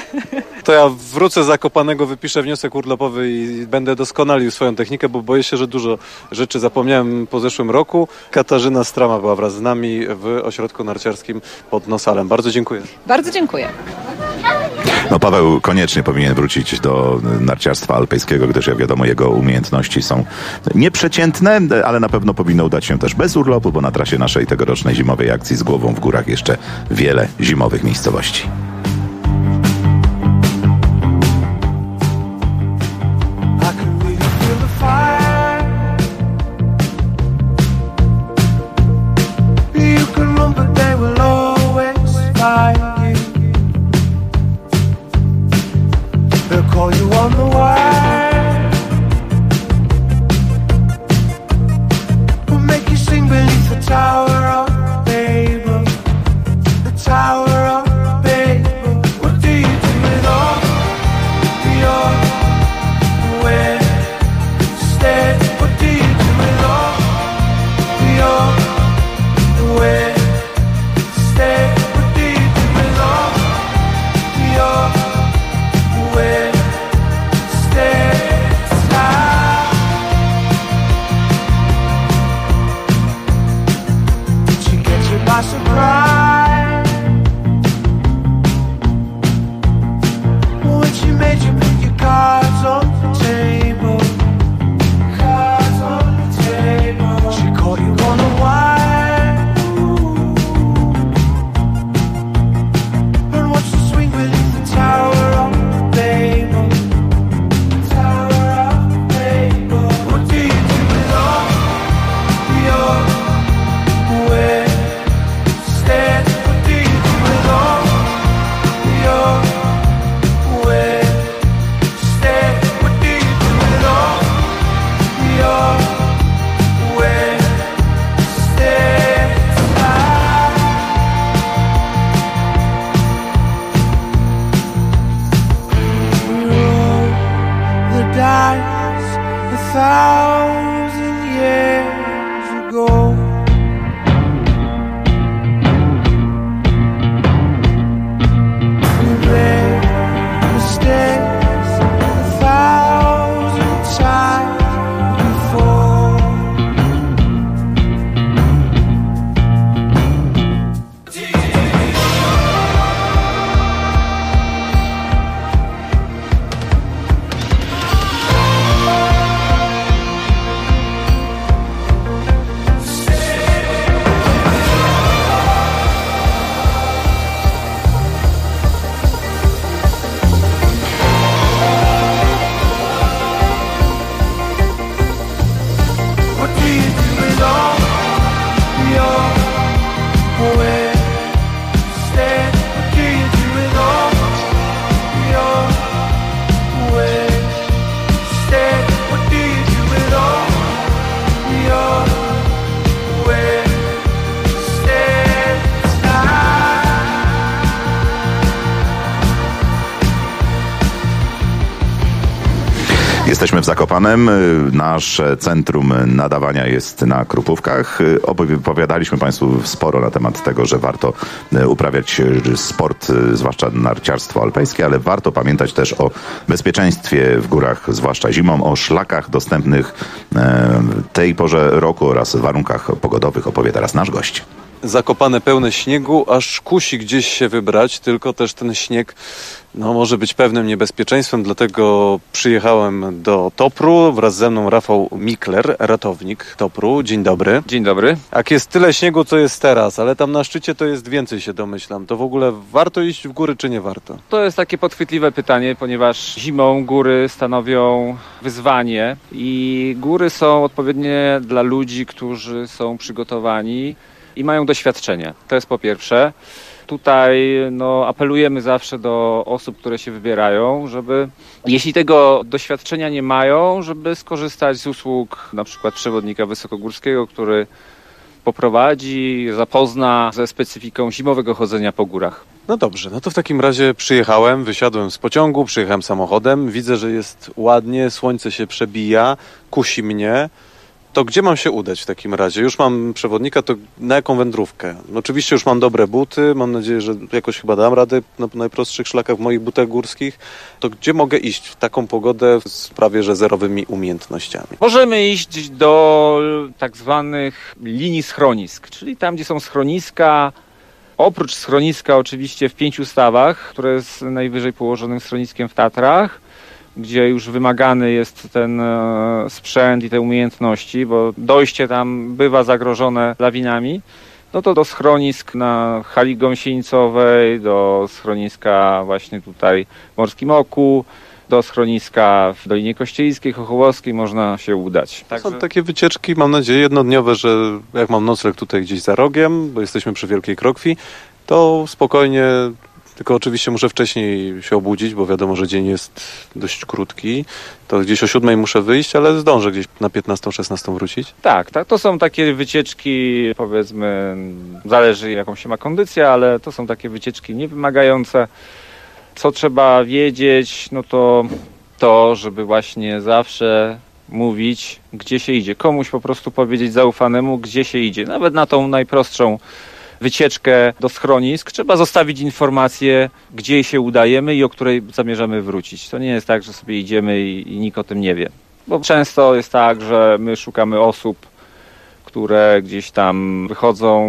To ja wrócę z Zakopanego, wypiszę wniosek urlopowy i będę doskonalił swoją technikę, bo boję się, że dużo rzeczy zapomniałem po zeszłym roku. Katarzyna Strama była wraz z nami w ośrodku narciarskim pod Nosalem. Bardzo dziękuję. Bardzo dziękuję. No Paweł koniecznie powinien wrócić do narciarstwa alpejskiego, gdyż jak wiadomo jego umiejętności są nieprzeciętne, ale na pewno powinno udać się też bez urlopu, bo na trasie naszej tegorocznej zimowej akcji z głową w górach jeszcze wiele zimowych miejscowości. Call you on the wire, we'll make you sing beneath the tower of cry when she made you put your cards on the table. Cards on the table. She caught you on a wire and watched you swing beneath the Tower of Babel. The Tower of Babel. What do you do with all your wasted? What do you do with all your wasted? What do you do with all your wasted time? We roll the dice 1,000 years ago. We made mistakes 1,000 times before. What do you do with all your wasted? What do you do with all your wasted? What do you do with all your wasted time? Jesteśmy w Zakopanem. Nasze centrum nadawania jest na Krupówkach. Opowiadaliśmy Państwu sporo na temat tego, że warto uprawiać sport, zwłaszcza narciarstwo alpejskie, ale warto pamiętać też o bezpieczeństwie w górach, zwłaszcza zimą, o szlakach dostępnych tej porze roku oraz warunkach pogodowych opowie teraz nasz gość. Zakopane pełne śniegu, aż kusi gdzieś się wybrać, tylko też ten śnieg może być pewnym niebezpieczeństwem, dlatego przyjechałem do Topru. Wraz ze mną Rafał Mikler, ratownik Topru. Dzień dobry. Dzień dobry. Jak jest tyle śniegu, co jest teraz, ale tam na szczycie to jest więcej, się domyślam. To w ogóle warto iść w góry, czy nie warto? To jest takie podchwytliwe pytanie, ponieważ zimą góry stanowią wyzwanie i góry są odpowiednie dla ludzi, którzy są przygotowani i mają doświadczenie. To jest po pierwsze. Tutaj apelujemy zawsze do osób, które się wybierają, żeby jeśli tego doświadczenia nie mają, żeby skorzystać z usług na przykład przewodnika wysokogórskiego, który poprowadzi, zapozna ze specyfiką zimowego chodzenia po górach. No dobrze, to w takim razie przyjechałem, wysiadłem z pociągu, przyjechałem samochodem, widzę, że jest ładnie, słońce się przebija, kusi mnie. To gdzie mam się udać w takim razie? Już mam przewodnika, to na jaką wędrówkę? Oczywiście już mam dobre buty, mam nadzieję, że jakoś chyba dam radę na najprostszych szlakach w moich butach górskich. To gdzie mogę iść w taką pogodę z prawie że zerowymi umiejętnościami? Możemy iść do tak zwanych linii schronisk, czyli tam, gdzie są schroniska. Oprócz schroniska oczywiście w 5 stawach, które jest najwyżej położonym schroniskiem w Tatrach, gdzie już wymagany jest ten sprzęt i te umiejętności, bo dojście tam bywa zagrożone lawinami, to do schronisk na hali gąsienicowej, do schroniska właśnie tutaj w Morskim Oku, do schroniska w Dolinie Kościeliskiej, Chochołowskiej można się udać. Są takie wycieczki, mam nadzieję, jednodniowe, że jak mam nocleg tutaj gdzieś za rogiem, bo jesteśmy przy Wielkiej Krokwi, to spokojnie. Tylko oczywiście muszę wcześniej się obudzić, bo wiadomo, że dzień jest dość krótki. To gdzieś o 7 muszę wyjść, ale zdążę gdzieś na 15-16 wrócić. Tak, to są takie wycieczki, powiedzmy, zależy jaką się ma kondycję, ale to są takie wycieczki niewymagające. Co trzeba wiedzieć, to, żeby właśnie zawsze mówić, gdzie się idzie. Komuś po prostu powiedzieć zaufanemu, gdzie się idzie. Nawet na tą najprostszą wycieczkę do schronisk trzeba zostawić informację, gdzie się udajemy i o której zamierzamy wrócić. To nie jest tak, że sobie idziemy i nikt o tym nie wie. Bo często jest tak, że my szukamy osób, które gdzieś tam wychodzą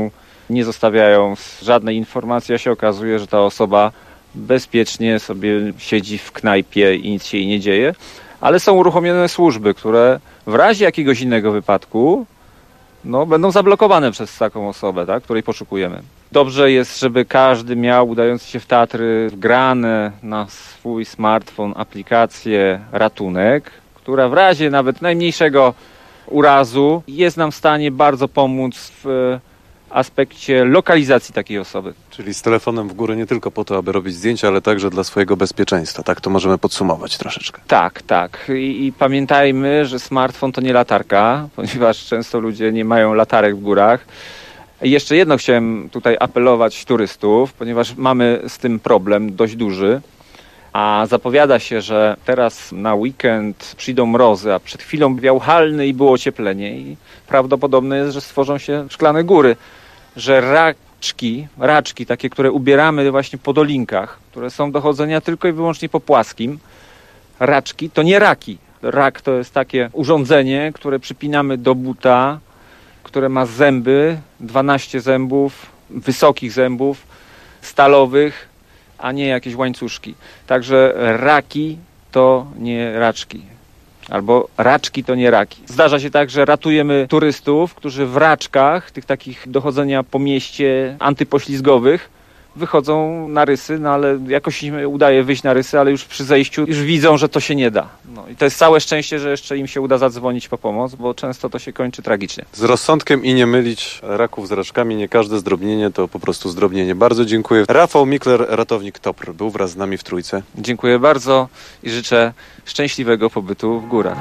nie zostawiają żadnej informacji, a się okazuje, że ta osoba bezpiecznie sobie siedzi w knajpie i nic się jej nie dzieje. Ale są uruchomione służby, które w razie jakiegoś innego wypadku będą zablokowane przez taką osobę, tak, której poszukujemy. Dobrze jest, żeby każdy miał, udający się w Tatry, wgrane na swój smartfon aplikację Ratunek, która w razie nawet najmniejszego urazu jest nam w stanie bardzo pomóc w aspekcie lokalizacji takiej osoby. Czyli z telefonem w górę nie tylko po to, aby robić zdjęcia, ale także dla swojego bezpieczeństwa. Tak to możemy podsumować troszeczkę. Tak. I pamiętajmy, że smartfon to nie latarka, ponieważ często ludzie nie mają latarek w górach. I jeszcze jedno chciałem tutaj apelować turystów, ponieważ mamy z tym problem dość duży. A zapowiada się, że teraz na weekend przyjdą mrozy, a przed chwilą wiał halny i było ocieplenie. I prawdopodobne jest, że stworzą się szklane góry, że raczki takie, które ubieramy właśnie po dolinkach, które są do chodzenia tylko i wyłącznie po płaskim. Raczki to nie raki. Rak to jest takie urządzenie, które przypinamy do buta, które ma zęby, 12 zębów, wysokich zębów, stalowych, a nie jakieś łańcuszki. Także raki to nie raczki. Albo raczki to nie raki. Zdarza się tak, że ratujemy turystów, którzy w raczkach, tych takich do chodzenia po mieście antypoślizgowych, wychodzą na rysy, ale jakoś im udaje wyjść na rysy, ale już przy zejściu już widzą, że to się nie da. I to jest całe szczęście, że jeszcze im się uda zadzwonić po pomoc, bo często to się kończy tragicznie. Z rozsądkiem i nie mylić raków z raczkami. Nie każde zdrobnienie to po prostu zdrobnienie. Bardzo dziękuję. Rafał Mikler, ratownik TOPR, był wraz z nami w Trójce. Dziękuję bardzo i życzę szczęśliwego pobytu w górach.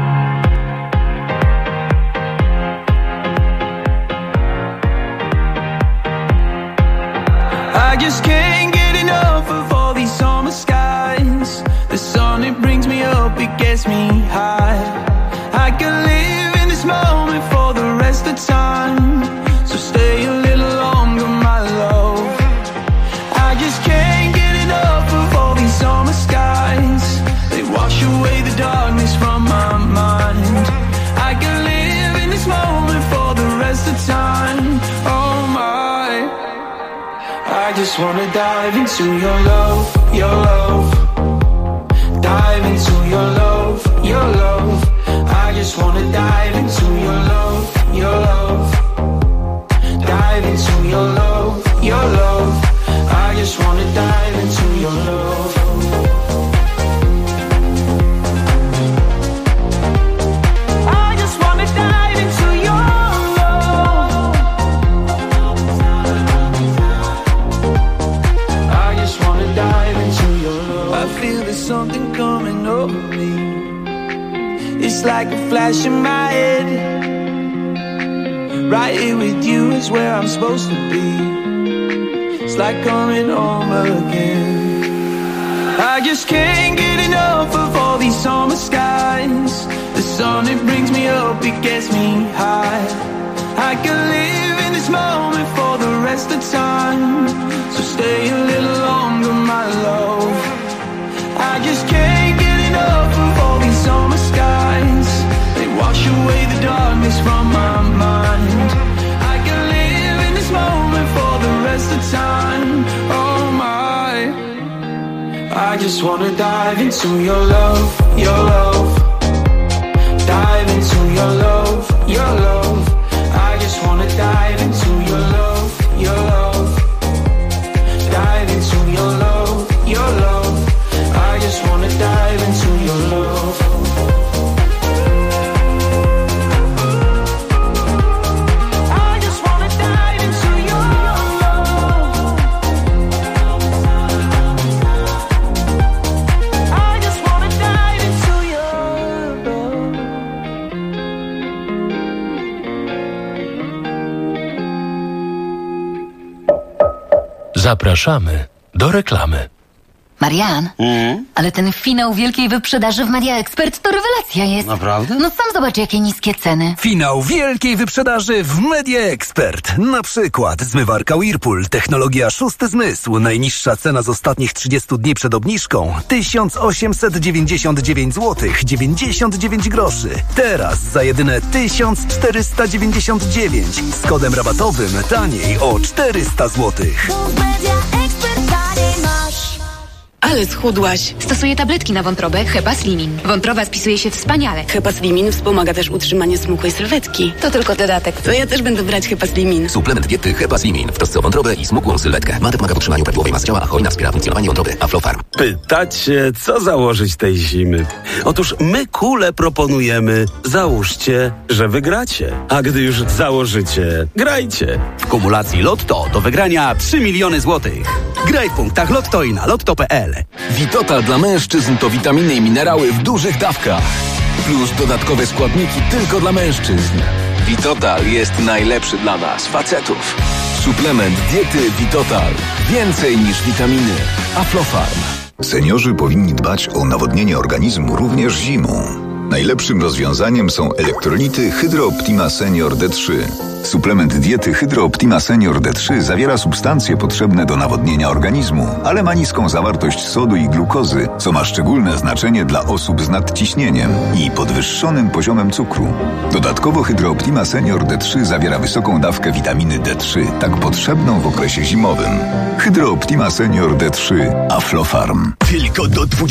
I just can't get enough of all these summer skies. The sun, it brings me up, it gets me high. I can live in this moment for the rest of time. So stay a little longer, my love. I just can't get enough of all these summer skies. They wash away the darkness from my mind. I can live in this moment for the rest of time. Oh my, I just wanna dive into your love, your love. Dive into your love, your love. I just wanna dive into your love, your love. Dive into your love, your love. I just wanna dive into your love. I just wanna dive into your love. I just wanna dive into your love. I feel there's something coming over me. It's like a flash in my head. Right here with you is where I'm supposed to be. It's like coming home again. I just can't get enough of all these summer skies. The sun, it brings me up, it gets me high. I can live in this moment for the rest of time. So stay a little longer, my love. I just can't get enough of all these summer skies. They wash away the darkness from my mind. I can live in this moment for the rest of time. Oh my, I just wanna dive into your love, your love. Dive into your love, your love. I just wanna dive into your love, your love. Dive into your love, your love. I just wanna dive into your love. I just wanna dive into your love. I just wanna dive into your love. Zapraszamy do reklamy. Marian, ale ten finał wielkiej wyprzedaży w Media Expert to rewelacja. akcja jest. Naprawdę? No sam zobacz, jakie niskie ceny. Finał wielkiej wyprzedaży w Media Expert. Na przykład zmywarka Whirlpool, technologia szósty zmysł. Najniższa cena z ostatnich 30 dni przed obniżką 1899 zł 99 groszy. Teraz za jedyne 1499 z kodem rabatowym taniej o 400 zł. Ale schudłaś. Stosuję tabletki na wątrobę Hepa Slimin. Wątroba spisuje się wspaniale. Hepa Slimin wspomaga też utrzymanie smukłej sylwetki. To tylko dodatek. To ja też będę brać Hepa Slimin. Suplement diety Hepa Slimin w trosce o wątrobę i smukłą sylwetkę. Ma pomaga w utrzymaniu prawidłowej masy ciała, a hojna wspiera funkcjonowanie wątroby. Aflofarm. Pytacie, co założyć tej zimy? Otóż my kule proponujemy. Załóżcie, że wygracie. A gdy już założycie, grajcie. W kumulacji Lotto do wygrania 3 miliony złotych. Graj w punktach Lotto i na lotto.pl. Witotal dla mężczyzn to witaminy i minerały w dużych dawkach. Plus dodatkowe składniki tylko dla mężczyzn. Witotal jest najlepszy dla nas, facetów. Suplement diety Witotal. Więcej niż witaminy. Aflofarm. Seniorzy powinni dbać o nawodnienie organizmu również zimą. Najlepszym rozwiązaniem są elektrolity Hydro Optima Senior D3. Suplement diety Hydro Optima Senior D3 zawiera substancje potrzebne do nawodnienia organizmu, ale ma niską zawartość sodu i glukozy, co ma szczególne znaczenie dla osób z nadciśnieniem i podwyższonym poziomem cukru. Dodatkowo Hydro Optima Senior D3 zawiera wysoką dawkę witaminy D3, tak potrzebną w okresie zimowym. Hydro Optima Senior D3 Aflofarm. Tylko do